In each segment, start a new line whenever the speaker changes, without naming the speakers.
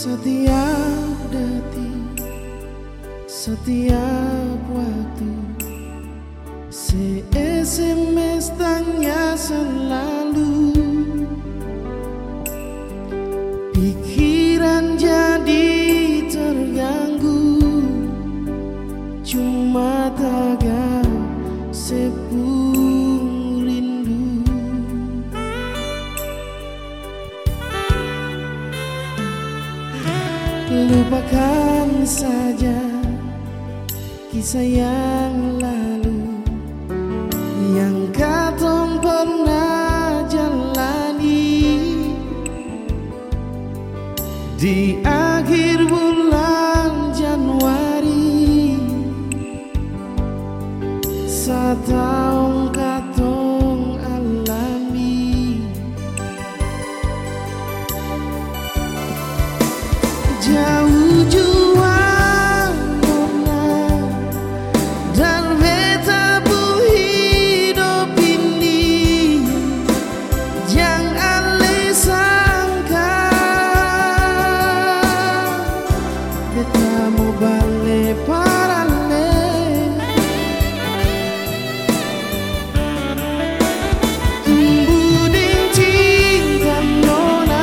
Setiap detik, setiap waktu, se-SMS tanya selalu. Pikiran jadi terganggu, cuma tagap sepung rindu. Lupakan saja kisah yang lalu yang katong pernah jalani. Di akhir bulan Januari, setahun katong alami. Jauh jua nona dan beta bu hidup ini, jangan ale sangka beta mau balik parale. Tumbuh ding cinta nona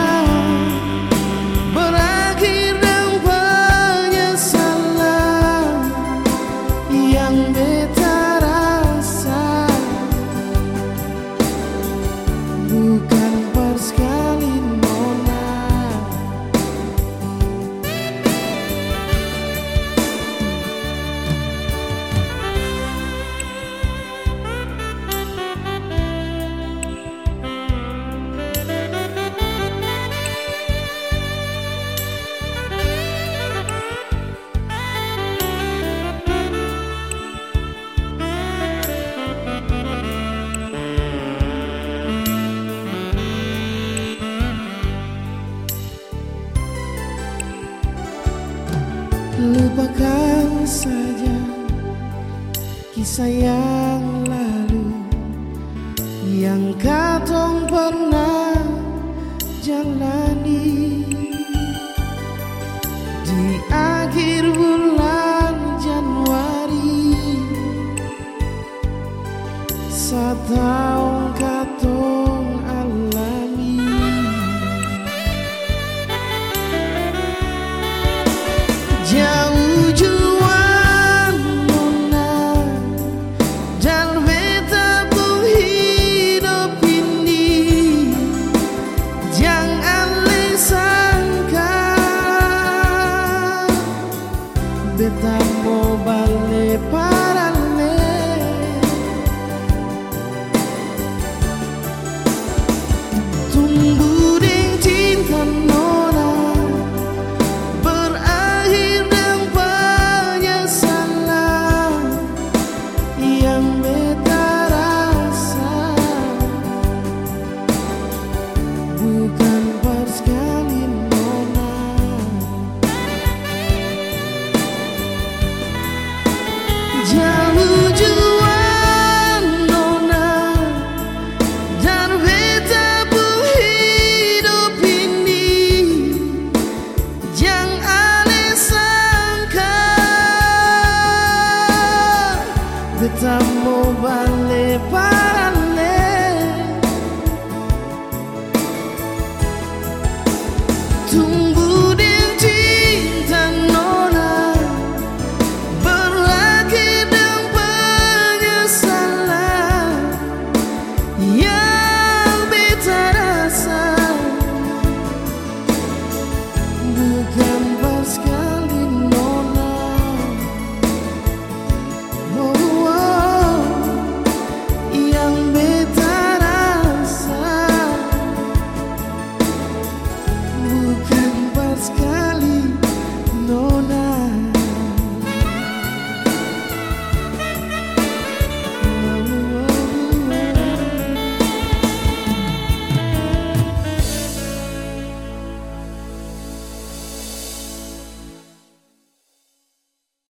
berakhir dengan penyesalan yang beta rasa bukan pas sekali nona. Lupakan saja kisah yang lalu yang katong pernah jalani.